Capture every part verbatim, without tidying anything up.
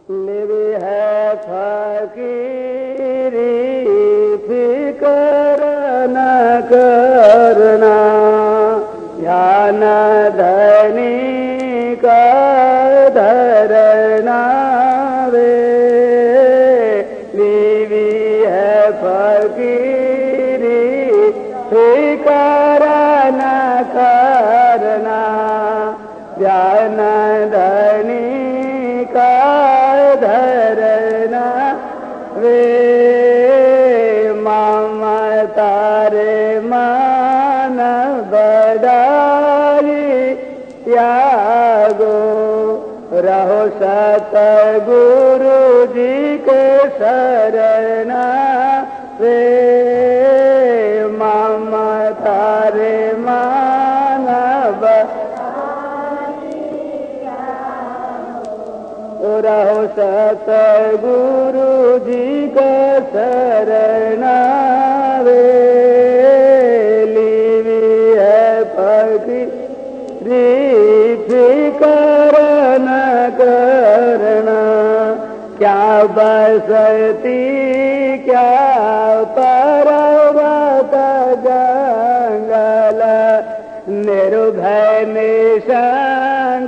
Levy है फकीरी फिकर न करना, ध्यान धनी का धरना वे। लेवी है फकीरी फिकर न करना, ध्यान धनी का धरना वे। ममता रे मान बड़ाई त्यागो, रहो सतगुरु जी के शरणा वे। ममता रे मान रहो सतगुरु जी का शरणा वे। लेवी है फकीरी फिकर न करना, क्या बसती क्या पर्वत जंगल, निर्भय निशंक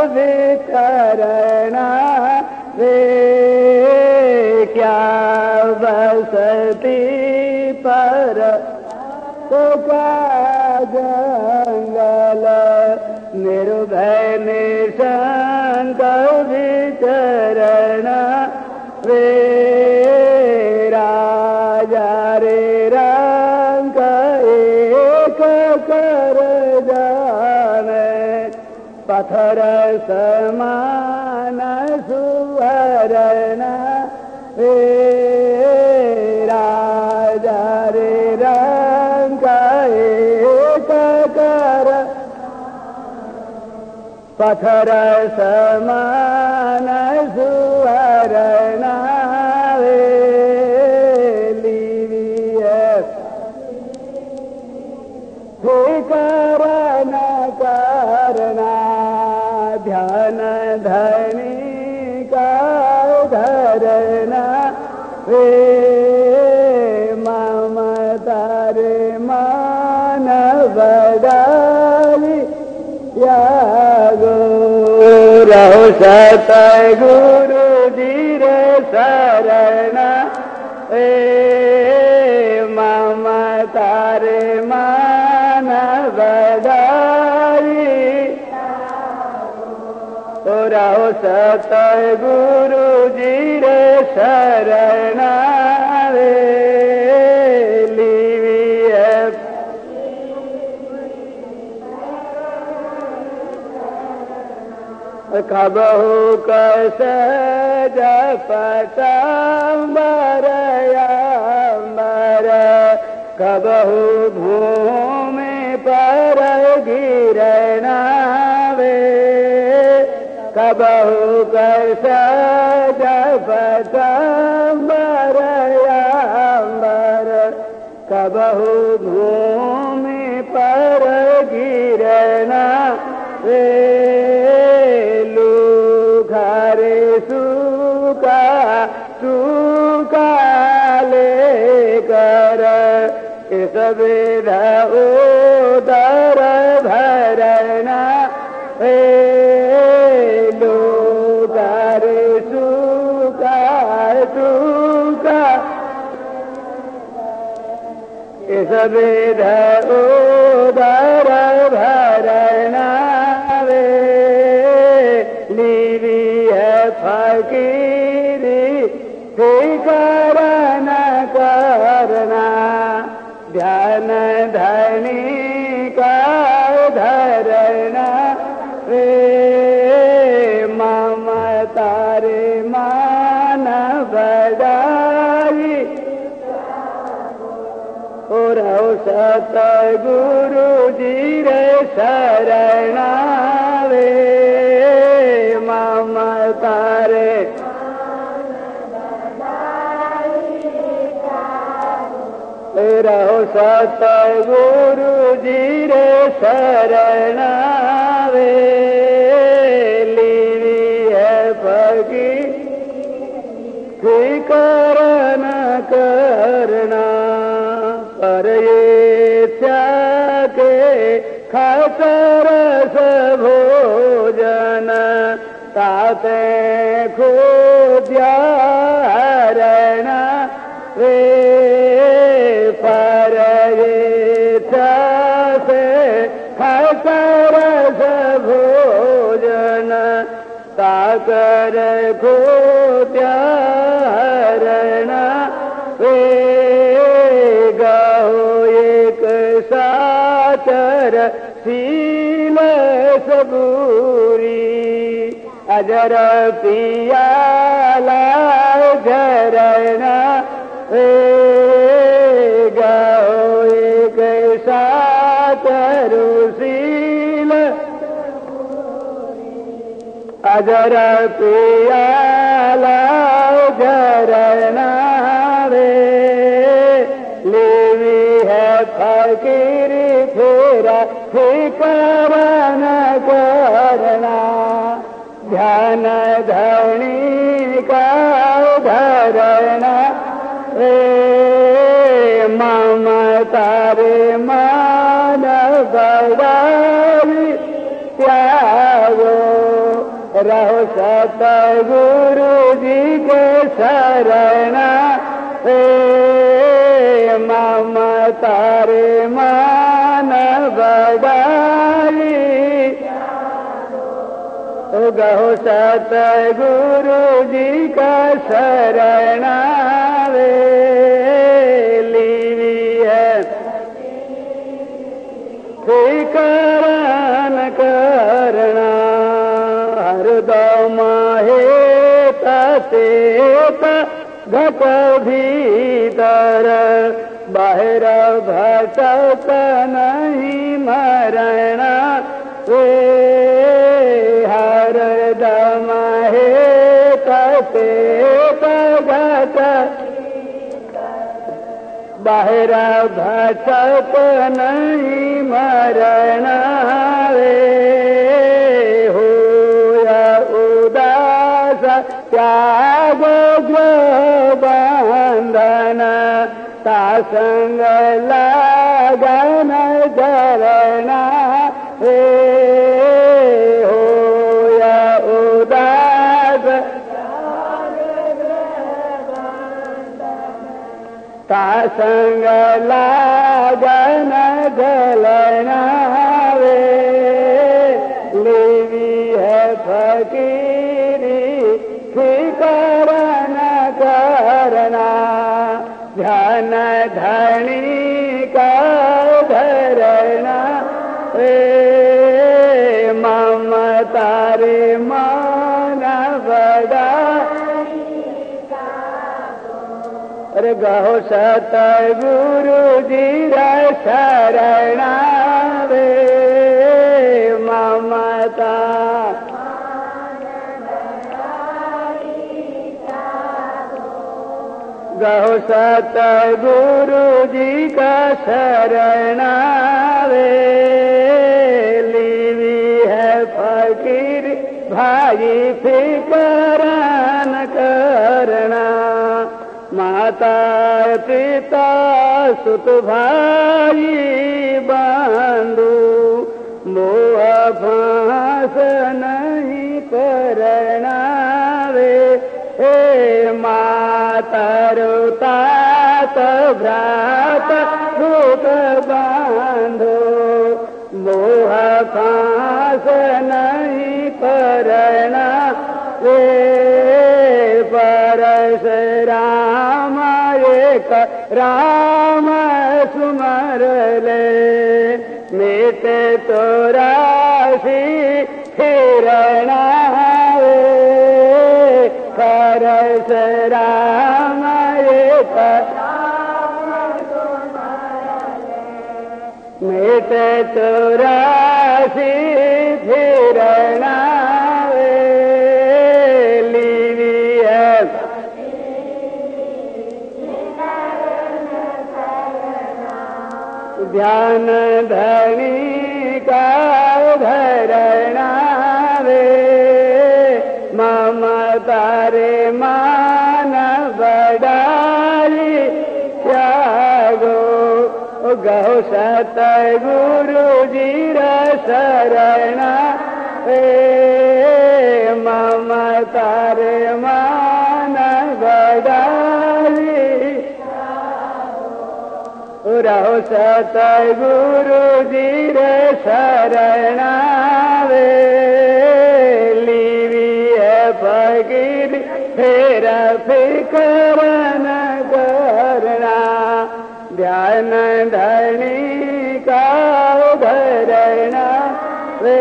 विचरना वे। क्या बसती पर तो क्या जंगल, निर्भय निशंक विचरना वे। राजा रे रंग एक कर जाने, पत्थर समान सुवर्ण वे। राजा रे रंग एक कर, पत्थर समान सुवर्ण वे। लेवी है फिकर न करना, ध्यान धनी का धरना वे। ममता रे मान बड़ाई त्यागो, रहो सतगुरु जी रे शरणा वे। ममता रे मान बड़ाई, रहो सतगुरु जी रे शरणा वे। लेवी है कबहु कस जपतंबर अंबर, कबहु भूमि पर गिरना वे। कबहु कस जपतंबर अंबर, कबहु भूमि पर गिरना वे। लूघारे सूखा सूखा लेकर, इस विधा उदर भरना वे। लूघारे सूखा सूखा, इस विधा उदर भरना वे। लेवी है फकीरी फिकर न करना, ध्यान धनी का धरना वे। ममता रे मान बड़ाई, रहो सतगुरु जी रे शरणा वे। ममता रे रहो सतगुरु जी रे शरणा वे। लेवी है फकीरी फिकर न करना, पर इच्छा के खातर भोजन ताते खोद्यारण वे, पर इच्छा से खातर भोजन ताकर खोद्यारण वे, गहो एक साचर शील सबूरी, अजर पियाला झरना वे, गहो एक साचर शील अजर पियाला झरना वे, लेवी है फकीरी फेरा फिकर न करना, ध्यान धनी का धरना रे, ममता रे मान बड़ाई त्यागो, रहो सतगुरु जी के शरणा रे, ममता रे मान बड़ाई गहो सतगुरु जी का शरणा वे, लीवी है फिकर न करना, हरदम हेत चेत घट भीतर, बाहर भटक नहीं मरना वे, हरदम हेत चेत घट बाहर भटक नहीं मरना वे, हो या उदास त्याग जो बंधन, तासंग लगन जरना वे, हो या उदास तासंग लगन जलना वे, लेवी है फकीरी फिकर न करना, ध्यान धनी का धरना वे, ममता रे मान बड़ा अरे गहो सतगुरु जी रा शरणा वे, ममता गहो सतगुरु जी का शरणा वे, लीवी है फकीर भाई फिकर न करना, माता पिता सुत भाई बंधु मोह फांस नहीं करना वे, हे मातर तात भ्रात रूप बांधो, मोह फांस नहीं करना वे, परस राम एक राम सुमर ले, मेटे तो राशि फिरना वे, परस राम एक मेटे तो राशि फिरना वे, लीवी है ध्यान धनी का धरना वे, ममता रे मान रहो सतगुरु जी रा शरण ए ममता रे मान बड़ाई रहो सतगुरु जी रे शरण वे लीविए फकीर फेरा फिकर न करना ध्यान धनी का धरना वे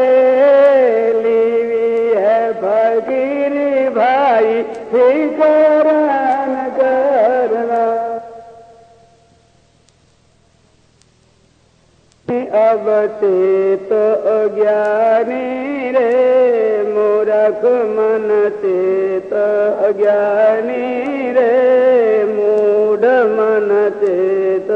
लीविए फकीर भाई फिकर न करना। अब चेत अज्ञानी रे मूरख मन चेत अज्ञानी रे मूढ़ मन चेत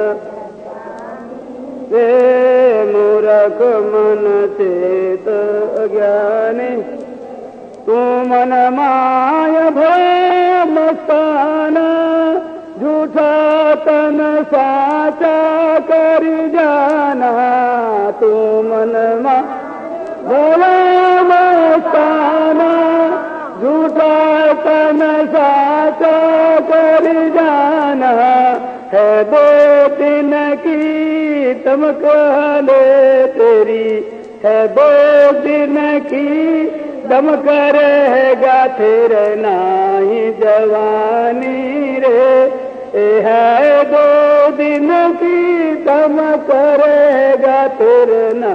रे मूरख मन चेत अज्ञानी तू मन माय भय मस्ताना झूठा तन साचा कर जाना तू मन भला मस्ताना झूठा तन साचा कर जाना है दो दिन की तमक ले तेरी है दो दिन की दम करेगा फिर नाही जवानी रे है दो दिन की दम करेगा फिर न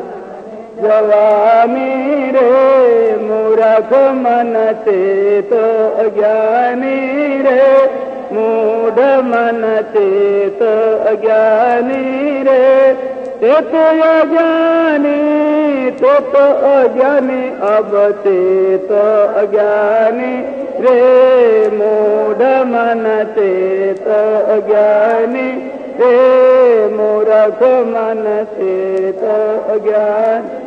जवानी रे मूरख मन चेत अज्ञानी रे मूढ़ मन चेत अज्ञानी रे चेत अज्ञानी चेत अज्ञानी अब चेत अज्ञानी रे मूढ़ मन चेत अज्ञानी रे मूरख मन चेत अज्ञानी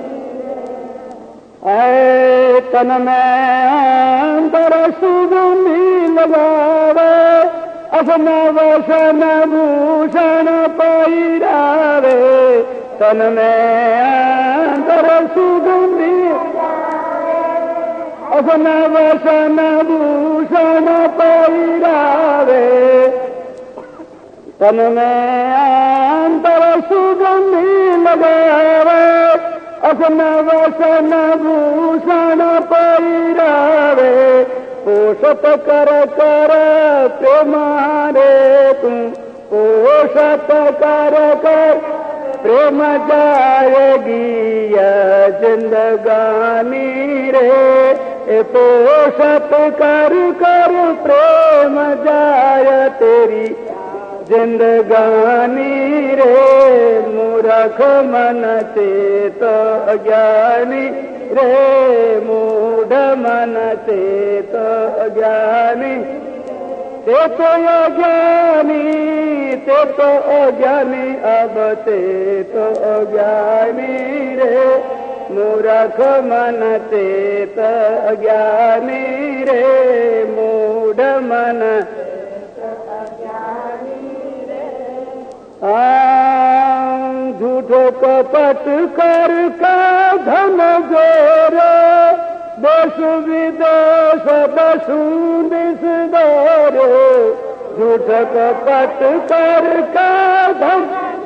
ऐ तन में अंतर सुगंधी लगावे असन वसन भूषण पैरावे तन में अंतर सुगंधी असन वसन भूषण पैरावे तन में अंतर सुगंधी लगावे असन वसन भूषण पैरावे पोषत कर कर प्रेम रे तू पोषत कर कर प्रेम जाएगी यह जिंदगानी रे पोषत कर कर प्रेम जाय तेरी जिंदगानी रे मूरख मन चेत अज्ञानी रे मूढ़ मन चेत अज्ञानी चेत अज्ञानी चेत अज्ञानी अब चेत अज्ञानी रे मूरख मन चेत अज्ञानी रे मूढ़ मन झूठो कपट कर का धन जोरे देश विदेश दसू दिस दौरे झूठ कपट कर का धन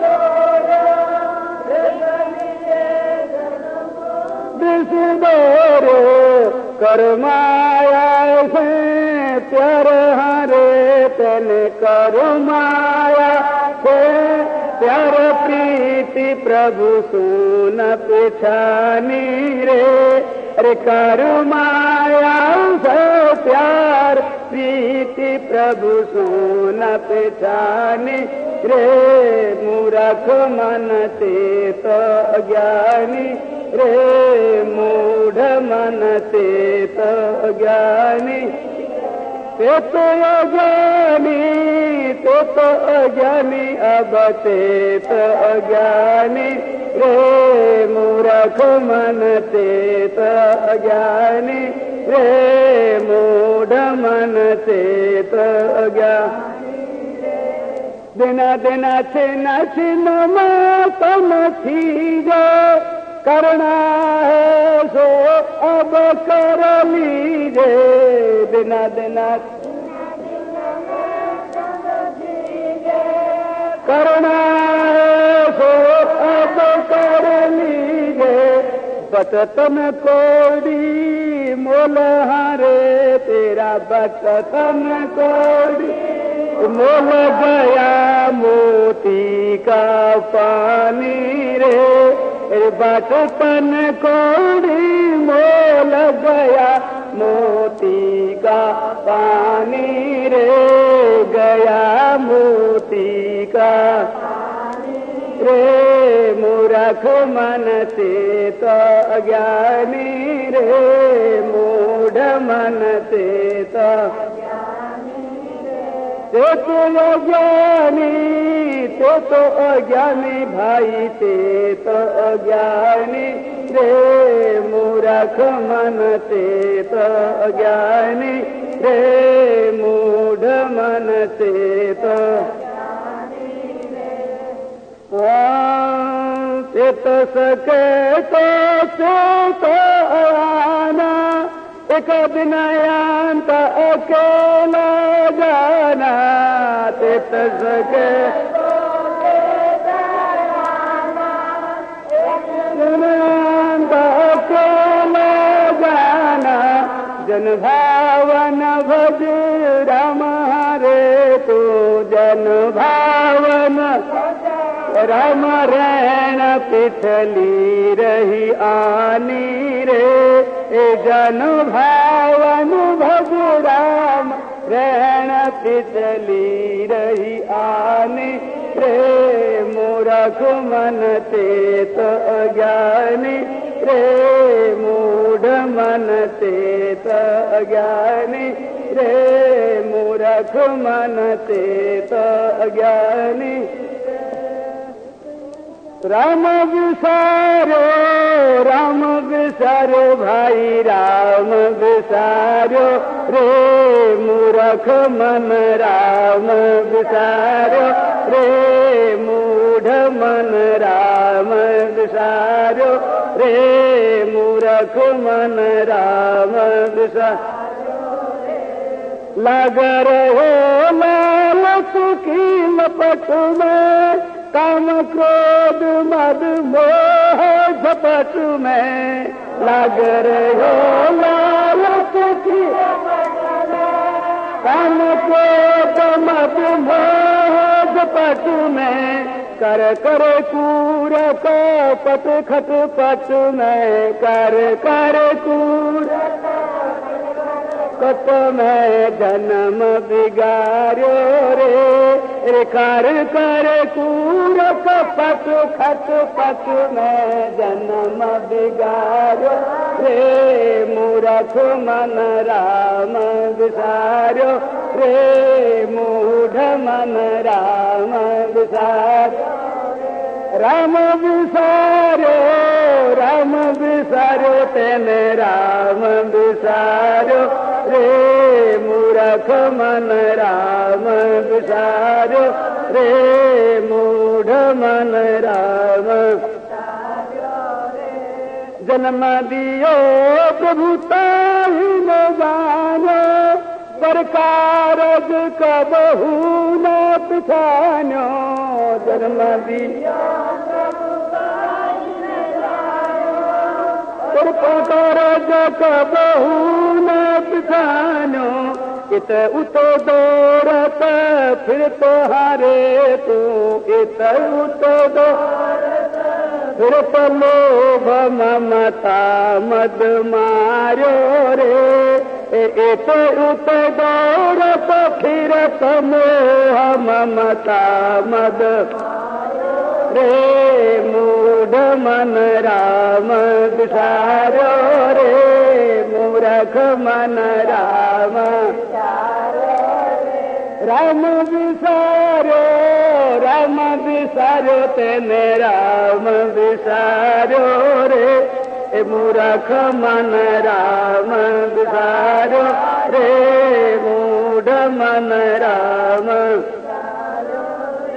दिस दौरे कर माया से प्यार हरे तन कर माया से प्यार प्रीति प्रभु सुन पिछानी रे अरे कर माया से प्यार प्रीति प्रभु सुन पिछानी रे मूरख मन चेत अज्ञानी रे मूढ़ मन चेत अज्ञानी चेत अज्ञानी चेत अज्ञानी अब चेत अज्ञानी रे मूरख मन चेत अज्ञानी रे मूढ़ मन चेत अज्ञानी दिन दिन छिन छिन मौसम थीजे, करना है सो अब कर लीजे। दिन दिन करना है सो अब कर लीजे। बचतन कोड़ी मोल हारे तेरा, बचतन कोड़ी मोल गया मोती का पानी रे। बचतन कोड़ी मोल गया मोती का पानी रे, गया मोती का रे। मूर्ख मन से तो अज्ञानी रे, मूढ़ मन से तो ते तो अज्ञानी, ते तो अज्ञानी भाई, ते तो अज्ञानी रे। मूर्ख मन से तो अज्ञानी रे, मूढ़ मन से तो ते तो सके तो से तो आना, एक दिन अंत अकेला जाना। ते तो सके अंत अकेला जाना। जन भावन भज राम हरे तू, जन भावन राम रैन पिछली रही आनी रे। जन भावन भज राम रैन पिछली रही आनी रे। मूर्ख मन ते तो अज्ञानी रे, मूढ़ मन ते तो अज्ञानी रे। मूर्ख मन ते तो अज्ञानी। राम विसारो राम विसारो भाई, राम विसारो रे। मूर्ख मन राम विसारो रे, मूढ़ मन राम विसारो रे। मूर्ख मन राम विसारो रे। लग रहे लालच की लपट में, काम क्रोध मद मोह झपट में। लग रहे लालच की काम क्रोध मद मोह झपट में। कर कर कूर को पट खट पट में, कर कर कूर कप में जन्म बिगाड़ो रे। कर कर कूर पट खट पट में जन्म बिगाड़ो रे। मूर्ख मन राम विसारो रे, मूढ़ मन राम विसारो। राम विसारो राम विसारो तेने राम विसारो रे। मूर्ख मन राम विसारो रे, मूढ़ मन राम। जन्म दियो प्रभु ताहि न जानो, पर कारज कबहू न पिछानो। जन्म दियो पर कारज कबहू न पिछानो। इत उत दौड़त फिर तो हारे तू, इत उत दौड़त फिर तो लोभ ममता मद मारो रे। इत उत दौड़त फिर तो मोह ममता मद रे। मूढ़ मन राम विसारो रे, मूर्ख मन राम। राम विसारो राम विसारो तेने राम विसारो रे। मूर्ख मन राम विसारो रे, मूढ़ मन राम।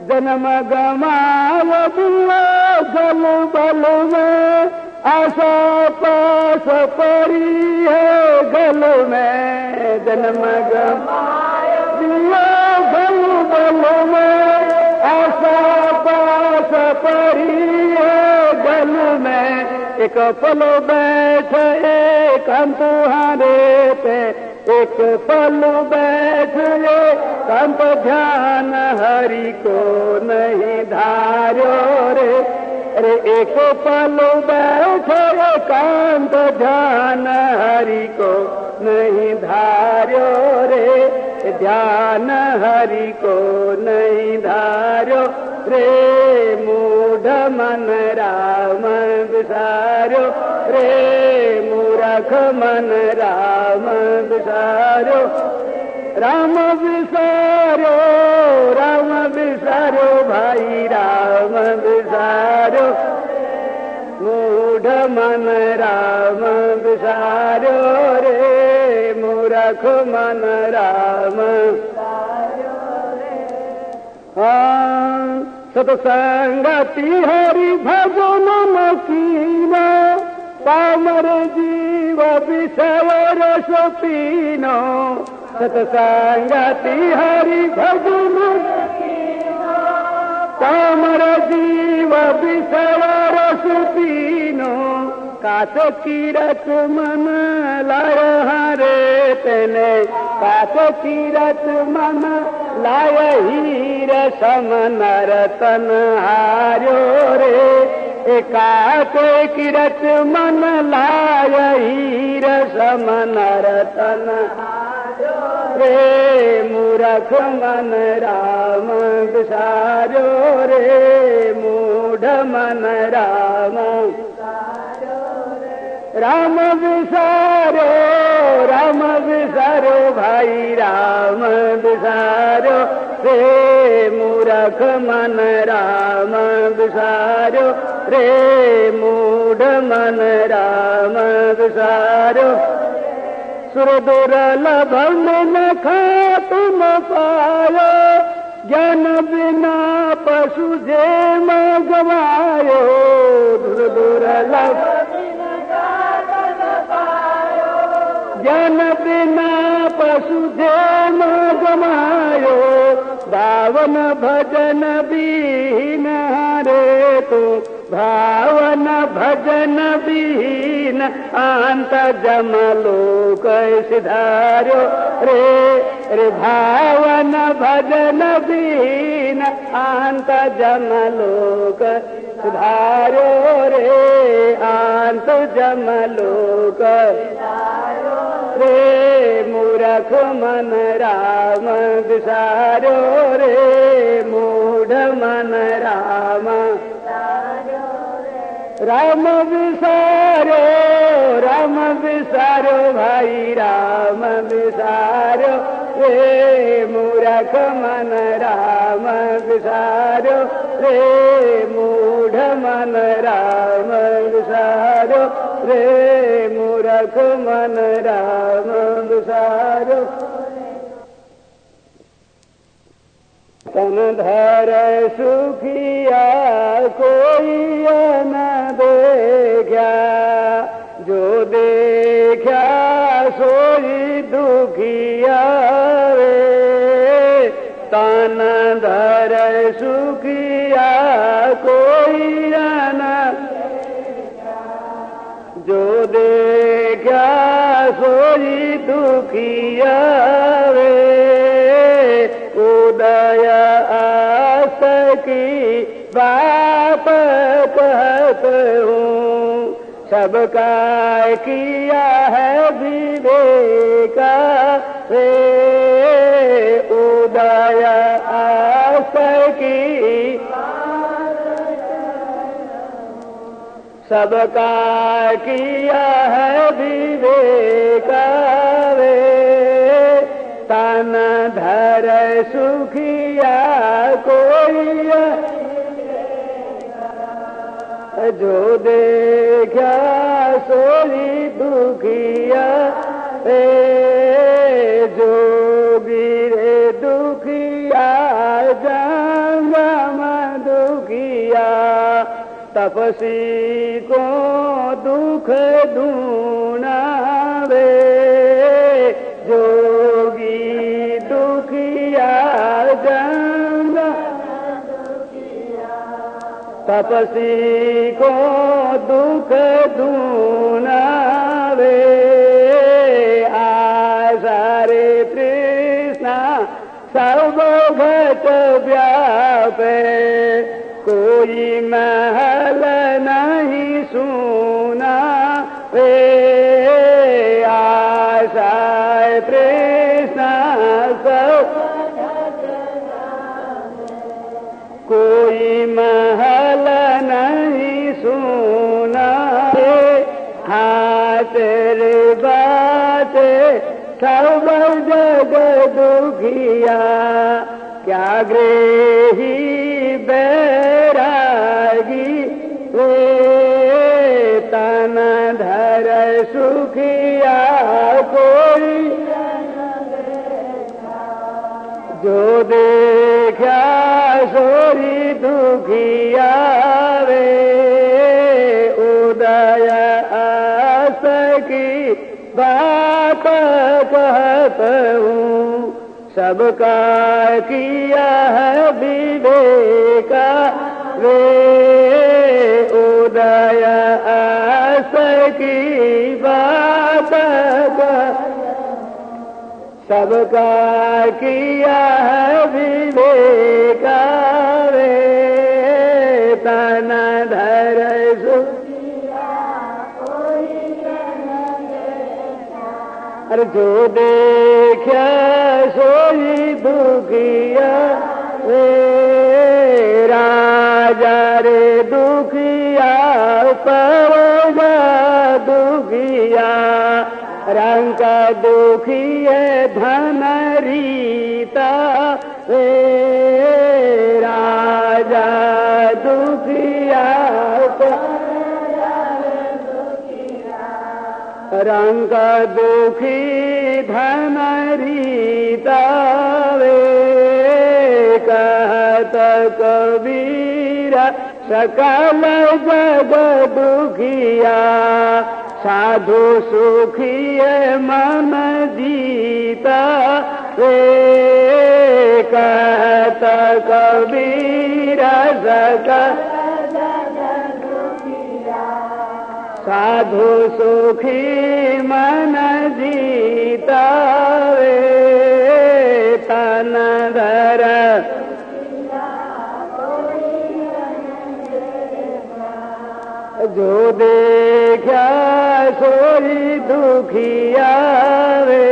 जन्म गमाव बुआ गल बल में, आशा पास पड़ी है गल में। जन्म गमाव बुआ गल बल में, आशा पास पड़ी है गल में। एक पल बैठ एक तुम्हारे पे, एक पल बैठ कंप ध्यान हरि को नहीं धार्यो रे। अरे एक पल बैठ एकांत ध्यान हरि को नहीं धार्यो रे, ध्यान हरि को नहीं धार्यो रे। मूढ़ मन राम विसार्यो रे, मूर्ख मन राम विसार्यो। राम विसार्यो राम विसार्यो भाई राम विसार्यो, मूढ़ मन राम विसार्यो रे, मूर्ख मन राम। हाँ सत्संगति हरि भजन मकीनो, पामर जीव विषय रस पीनो। सत्संगति हरि भजन पामर जीव विषय रस पीनो। कात कीरत मन लाय हरे तेने, कात कीरत मन लाय हीर सम नरतन हार्यो रे। कात कीरत मन लाय हीर सम नरतन रे, मूर्ख मन राम विसार्यो रे, मूढ़ मन राम। राम विसारो राम विसारो भाई राम विसारो रे, मूर्ख मन राम विसारो रे, मूढ़ मन राम विसारो। सुर दुर्लभ न खा तुम पायो, ज्ञान बिना पशु जे गवायो। दुर दुर्लभ ज्ञान बिना पशु जे गवायो, भावन भजन बीन हरे तू, भावन भजन बीन अंत जमलोक सिधार्यो रे। रे भावन भजन बीन अंत जमलोक सिधार्यो रे, अंत जमलोक रे। मूर्ख मन राम विसार्यो रे, मूढ़ मन राम। राम विसारो राम विसारो भाई राम विसारो रे, मूर्ख मन राम विसारो रे, मूढ़ मन राम विसारो रे, मूर्ख मन राम विसारो। तन धर सुखिया कोई न देखा, जो देखा सोई दुखिया रे। तन धर सुखिया कोई न, जो देखा सोई दुखिया रे। उदय आस की बात कहत हूँ, सबका किया है विवेका रे। उदय आस की सबका किया है विवेका रे। तन धर सुखिया कोई, जो देखा सोई दुखिया रे। जो गिरे दुखिया जांगा तपसी को दुख दूना वे, जोगी दुखिया गंगा तपसी को दुख दूना वे, आसारे तृष्णा सब घट व्यापे, कोई महल नहीं सुना वे, आशाए तृष्णा सब कोई महल नहीं सुना वे, हाथ रे बाते सब जग दुखिया, क्या गृही बैरागी वे, तन धर सुखिया कोई, जो देखा सोई दुखिया वे, उदय आस की बात कहत हूँ, सबका किया है विवेका वे, उदय आस की बात सबका किया है विवेका वे, तन धर सुखिया कोई अरे जो देखा सोई दुखिया वे, राजा रे दुखिया परजा दुखिया, रंग दुखी है धन रीता वे, राजा दुखिया रंग दुखी धन रीता वे, कहत कबीरा सकल जग दुखिया, साधु सुखी मन जीता वे, कहत कबीरा सकल साधु सुखी मन जीता वे, तन धर जो देखा सोई दुखिया वे,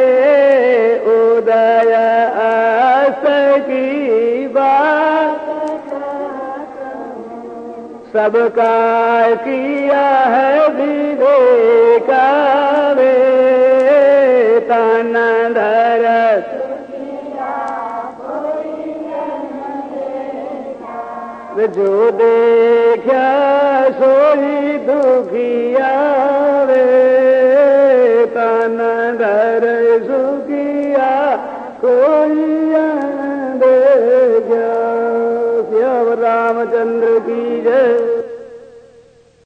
उदय आस की बात सबका किया है विवेका वे, तन धर जो देखा सोई दुखी